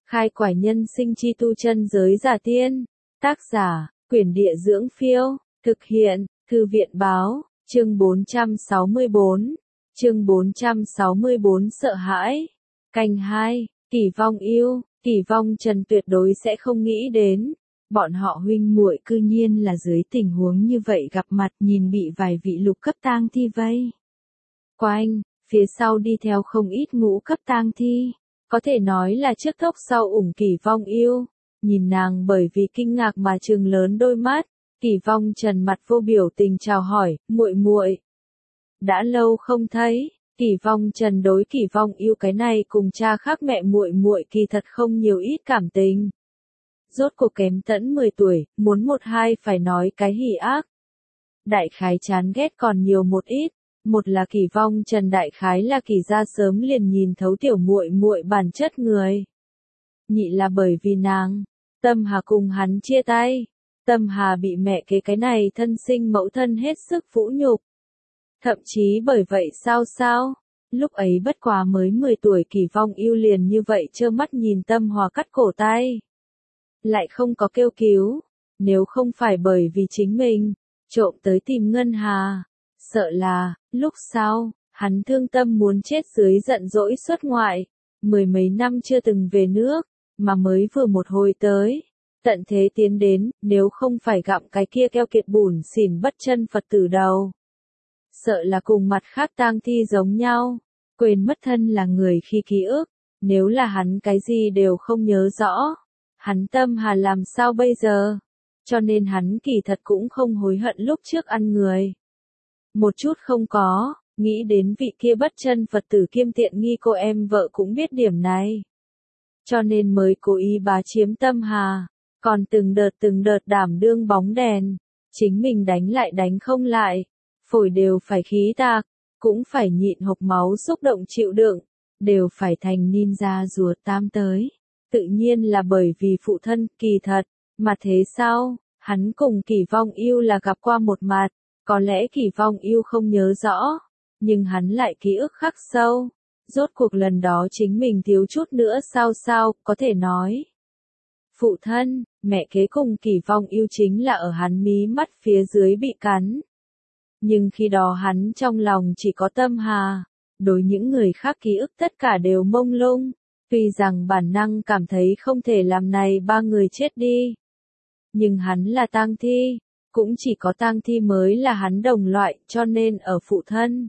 Khai quải nhân sinh chi tu chân giới giả tiên. Tác giả, Quyển Địa Dưỡng Phiêu. Thực hiện, Thư viện Báo. Chương 464. Chương 464 sợ hãi. Canh 2. Kỷ Vong yêu. Kỷ Vong Trần tuyệt đối sẽ không nghĩ đến. Bọn họ huynh muội cư nhiên là dưới tình huống như vậy gặp mặt nhìn bị vài vị lục cấp tang thi vây quanh, phía sau đi theo không ít ngũ cấp tang thi. Có thể nói là trước thốc sau ủng Kỷ Vong yêu. Nhìn nàng bởi vì kinh ngạc mà trừng lớn đôi mắt. Kỷ Vong Trần mặt vô biểu tình chào hỏi, muội muội. Đã lâu không thấy. Kỷ Vong Trần đối Kỷ Vong yêu cái này cùng cha khác mẹ muội muội kỳ thật không nhiều ít cảm tình. Rốt cuộc kém tẫn 10 tuổi, muốn một hai phải nói cái hỉ ác. Đại khái chán ghét còn nhiều một ít. Một là Kỷ Vong Trần, đại khái là Kỷ gia sớm liền nhìn thấu tiểu muội muội bản chất người. Nhị là bởi vì nàng, Tâm Hà cùng hắn chia tay. Tâm Hà bị mẹ kế cái này thân sinh mẫu thân hết sức vũ nhục. Thậm chí bởi vậy sao? Lúc ấy bất quá mới 10 tuổi Kỷ Vong yêu liền như vậy trơ mắt nhìn Tâm Hòa cắt cổ tay. Lại không có kêu cứu. Nếu không phải bởi vì chính mình, trộm tới tìm Ngân Hà. Sợ là, lúc sau, hắn thương tâm muốn chết dưới giận dỗi xuất ngoại. 10 mấy năm chưa từng về nước, mà mới vừa một hồi tới. Tận thế tiến đến, nếu không phải gặm cái kia keo kiệt bùn xỉn bất chân Phật tử đầu. Sợ là cùng mặt khác tang thi giống nhau, quên mất thân là người khi ký ức, nếu là hắn cái gì đều không nhớ rõ. Hắn Tâm Hà làm sao bây giờ? Cho nên hắn kỳ thật cũng không hối hận lúc trước ăn người. Một chút không có, nghĩ đến vị kia bất chân Phật tử kiêm tiện nghi cô em vợ cũng biết điểm này. Cho nên mới cố ý bá chiếm Tâm Hà, còn từng đợt đảm đương bóng đèn. Chính mình đánh lại đánh không lại, phổi đều phải khí tạc, cũng phải nhịn hộc máu xúc động chịu đựng, đều phải thành ninja rùa tam tới. Tự nhiên là bởi vì phụ thân, kỳ thật, mà thế sao, hắn cùng Kỷ Vong yêu là gặp qua một mặt, có lẽ Kỷ Vong yêu không nhớ rõ, nhưng hắn lại ký ức khắc sâu. Rốt cuộc lần đó chính mình thiếu chút nữa sao, có thể nói. Phụ thân, mẹ kế cùng Kỷ Vong yêu chính là ở hắn mí mắt phía dưới bị cắn. Nhưng khi đó hắn trong lòng chỉ có Tâm Hà, đối những người khác ký ức tất cả đều mông lung. Tuy rằng bản năng cảm thấy không thể làm này ba người chết đi. Nhưng hắn là tang thi, cũng chỉ có tang thi mới là hắn đồng loại, cho nên ở phụ thân.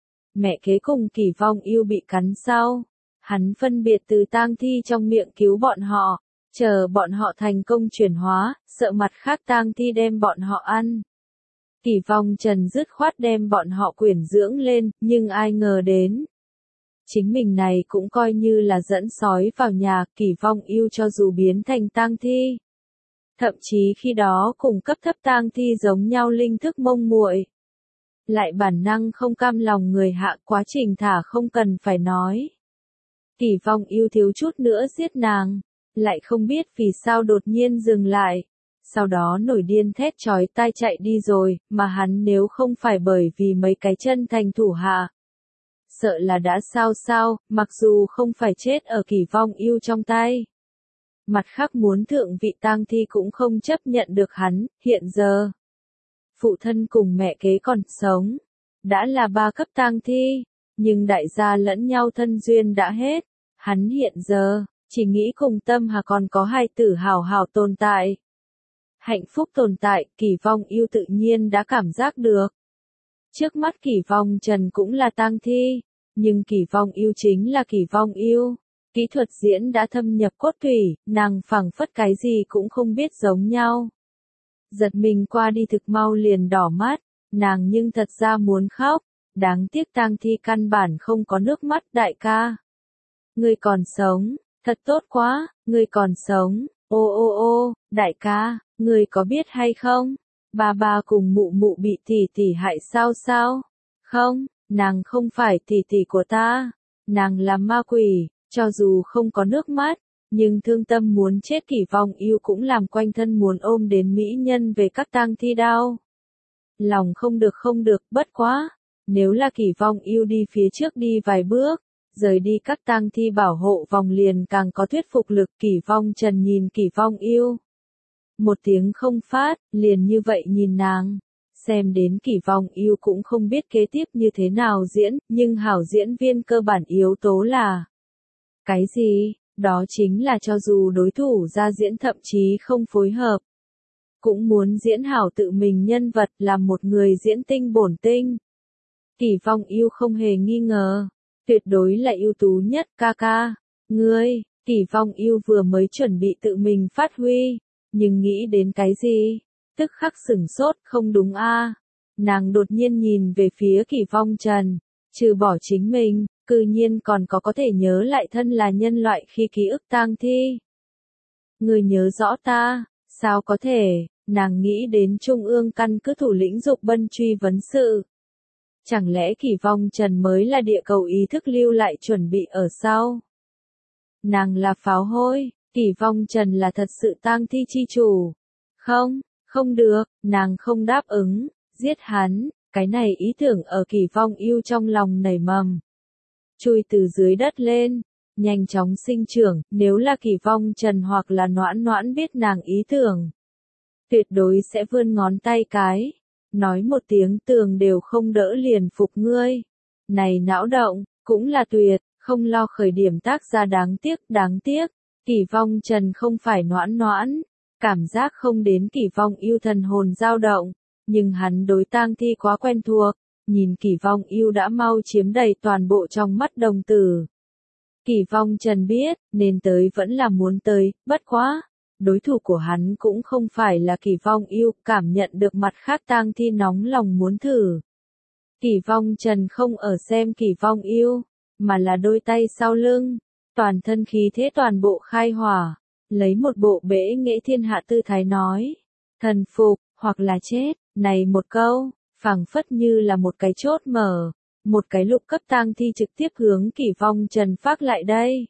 Mẹ kế cùng Kỷ Vong yêu bị cắn sau, hắn phân biệt từ tang thi trong miệng cứu bọn họ, chờ bọn họ thành công chuyển hóa, sợ mặt khác tang thi đem bọn họ ăn. Kỷ Vong Trần dứt khoát đem bọn họ quyển dưỡng lên, nhưng ai ngờ đến. Chính mình này cũng coi như là dẫn sói vào nhà, Kỷ Vong yêu cho dù biến thành tang thi. Thậm chí khi đó cùng cấp thấp tang thi giống nhau linh thức mông muội. Lại bản năng không cam lòng người hạ, quá trình thả không cần phải nói. Kỷ Vong yêu thiếu chút nữa giết nàng, lại không biết vì sao đột nhiên dừng lại. Sau đó nổi điên thét chói tai chạy đi rồi, mà hắn nếu không phải bởi vì mấy cái chân thành thủ hạ. Sợ là đã sao, mặc dù không phải chết ở Kỷ Vong yêu trong tay. Mặt khác muốn thượng vị tang thi cũng không chấp nhận được hắn, hiện giờ. Phụ thân cùng mẹ kế còn sống. Đã là 3 cấp tang thi, nhưng đại gia lẫn nhau thân duyên đã hết. Hắn hiện giờ, chỉ nghĩ cùng Tâm Hà còn có hai tử hào hào tồn tại. Hạnh phúc tồn tại, Kỷ Vong yêu tự nhiên đã cảm giác được. Trước mắt Kỷ Vong Trần cũng là tang thi, nhưng Kỷ Vong yêu chính là Kỷ Vong yêu. Kỹ thuật diễn đã thâm nhập cốt tủy, nàng phảng phất cái gì cũng không biết giống nhau. Giật mình qua đi thực mau liền đỏ mắt, nàng nhưng thật ra muốn khóc, đáng tiếc tang thi căn bản không có nước mắt. Đại ca, ngươi còn sống, thật tốt quá, ngươi còn sống, ô, đại ca, ngươi có biết hay không, ba cùng mụ mụ bị tỷ hại sao? Không, nàng không phải tỷ của ta, nàng là ma quỷ. Cho dù không có nước mắt, nhưng thương tâm muốn chết Kỷ Vong yêu cũng làm quanh thân muốn ôm đến mỹ nhân về các tang thi đau. Lòng không được, bất quá. Nếu là Kỷ Vong yêu đi phía trước đi vài bước, rời đi các tang thi bảo hộ vòng liền càng có thuyết phục lực. Kỷ Vong Trần nhìn Kỷ Vong Yêu. Một tiếng không phát, liền như vậy nhìn nàng. Xem đến Kỷ Vong Yêu cũng không biết kế tiếp như thế nào diễn, nhưng hảo diễn viên cơ bản yếu tố là cái gì? Đó chính là cho dù đối thủ ra diễn thậm chí không phối hợp, cũng muốn diễn hảo tự mình nhân vật, làm một người diễn tinh bổn tinh. Kỷ Vong Yêu không hề nghi ngờ, tuyệt đối là ưu tú nhất. Ca ca, ngươi. Kỷ Vong Yêu vừa mới chuẩn bị tự mình phát huy, nhưng nghĩ đến cái gì? Tức khắc sửng sốt, không đúng a? Nàng đột nhiên nhìn về phía Kỷ Vong Trần, trừ bỏ chính mình, cư nhiên còn có thể nhớ lại thân là nhân loại khi ký ức tang thi. Người nhớ rõ ta, sao có thể? Nàng nghĩ đến Trung ương căn cứ thủ lĩnh Dục Bân truy vấn sự. Chẳng lẽ Kỷ Vong Trần mới là địa cầu ý thức lưu lại chuẩn bị ở sau? Nàng là pháo hôi, Kỷ Vong Trần là thật sự tang thi chi chủ. Không, không được, nàng không đáp ứng, giết hắn. Cái này ý tưởng ở Kỷ Vong Yêu trong lòng nảy mầm. Chui từ dưới đất lên, nhanh chóng sinh trưởng. Nếu là Kỷ Vong Trần hoặc là Noãn Noãn biết nàng ý tưởng, tuyệt đối sẽ vươn ngón tay cái, nói một tiếng tường đều không đỡ liền phục ngươi. Này não động, cũng là tuyệt, không lo khởi điểm tác ra đáng tiếc. Kỷ Vong Trần không phải Noãn Noãn, cảm giác không đến Kỷ Vong Yêu thần hồn dao động, nhưng hắn đối tang thi quá quen thuộc, nhìn Kỷ Vong Yêu đã mau chiếm đầy toàn bộ trong mắt đồng tử. Kỷ Vong Trần biết, nên tới vẫn là muốn tới, bất quá. Đối thủ của hắn cũng không phải là Kỷ Vong Yêu, cảm nhận được mặt khác tang thi nóng lòng muốn thử. Kỷ Vong Trần không ở xem Kỷ Vong Yêu, mà là đôi tay sau lưng, toàn thân khí thế toàn bộ khai hỏa, lấy một bộ bẽ nghệ thiên hạ tư thái nói, thần phục, hoặc là chết. Này một câu, phảng phất như là một cái chốt mở, một cái lục cấp tang thi trực tiếp hướng Kỷ Vong Trần phát lại đây.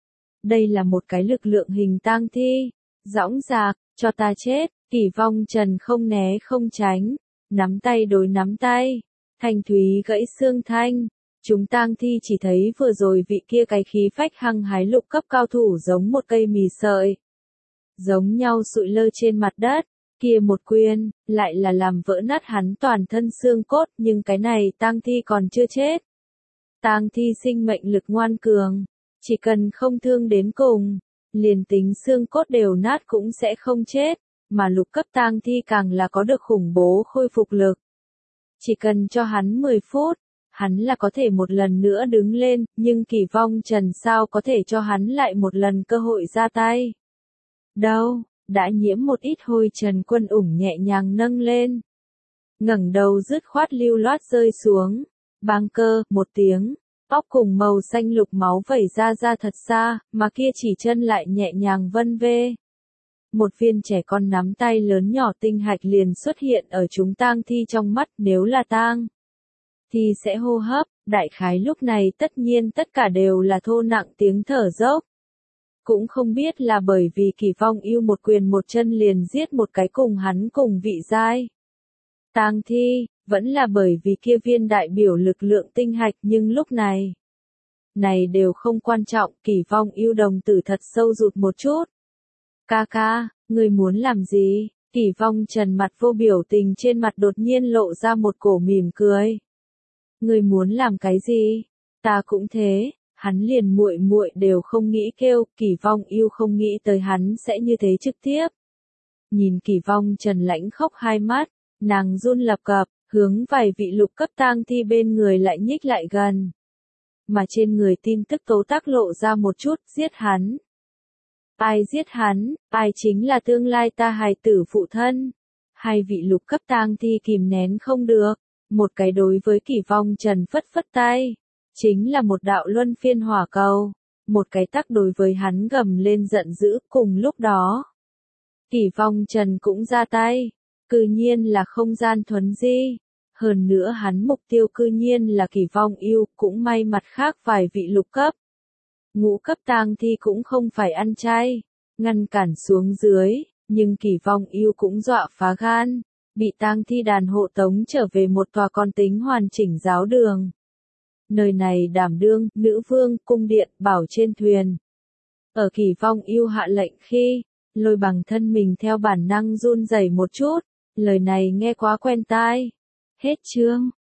Đây là một cái lực lượng hình tang thi. Dõng dạc, cho ta chết. Kỷ Vong Trần không né không tránh, nắm tay đối nắm tay, thanh thúy gãy xương thanh. Chúng tang thi chỉ thấy vừa rồi vị kia cái khí phách hăng hái lục cấp cao thủ giống một cây mì sợi, giống nhau sụi lơ trên mặt đất. Kia một quyền, lại là làm vỡ nát hắn toàn thân xương cốt, nhưng cái này tang thi còn chưa chết. Tang thi sinh mệnh lực ngoan cường, chỉ cần không thương đến cùng, liền tính xương cốt đều nát cũng sẽ không chết, mà lục cấp tang thi càng là có được khủng bố khôi phục lực. Chỉ cần cho hắn 10 phút, hắn là có thể một lần nữa đứng lên, nhưng Kỷ Vong Trần sao có thể cho hắn lại một lần cơ hội ra tay. Đâu, đã nhiễm một ít hôi Trần Quân Ủng nhẹ nhàng nâng lên. Ngẩng đầu dứt khoát lưu loát rơi xuống, bang cơ, một tiếng. Tóc cùng màu xanh lục máu vẩy ra thật xa, mà kia chỉ chân lại nhẹ nhàng vân vê. Một viên trẻ con nắm tay lớn nhỏ tinh hạch liền xuất hiện ở chúng tang thi trong mắt. Nếu là tang thì sẽ hô hấp, đại khái lúc này tất nhiên tất cả đều là thô nặng tiếng thở dốc. Cũng không biết là bởi vì Kỷ Vong Yêu một quyền một chân liền giết một cái cùng hắn cùng vị giai tang thi, vẫn là bởi vì kia viên đại biểu lực lượng tinh hạch, nhưng lúc này đều không quan trọng. Kỷ Vong Yêu đồng tử thật sâu rụt một chút. Ca ca, người muốn làm gì? Kỷ Vong Trần mặt vô biểu tình, trên mặt đột nhiên lộ ra một cổ mỉm cười. Người muốn làm cái gì? Ta cũng thế. Hắn liền muội muội đều không nghĩ kêu. Kỷ Vong Yêu không nghĩ tới hắn sẽ như thế trực tiếp. Nhìn Kỷ Vong Trần lãnh khốc hai mắt, nàng run lập cập, hướng vài vị lục cấp tang thi bên người lại nhích lại gần. Mà trên người tin tức tố tác lộ ra một chút, giết hắn. Ai giết hắn, ai chính là tương lai ta hài tử phụ thân. Hai vị lục cấp tang thi kìm nén không được, một cái đối với Kỷ Vong Trần phất phất tay, chính là một đạo luân phiên hỏa cầu, một cái tắc đối với hắn gầm lên giận dữ. Cùng lúc đó, Kỷ Vong Trần cũng ra tay, cư nhiên là không gian thuấn di. Hơn nữa hắn mục tiêu cư nhiên là Kỷ Vong Yêu, cũng may mặt khác vài vị lục cấp. Ngũ cấp tang thi cũng không phải ăn chay, ngăn cản xuống dưới, nhưng Kỷ Vong Yêu cũng dọa phá gan, bị tang thi đàn hộ tống trở về một tòa con tính hoàn chỉnh giáo đường. Nơi này đảm đương, nữ vương, cung điện, bảo trên thuyền. Ở Kỳ Phong yêu hạ lệnh khi, Lôi Bằng thân mình theo bản năng run rẩy một chút, lời này nghe quá quen tai. Hết chương.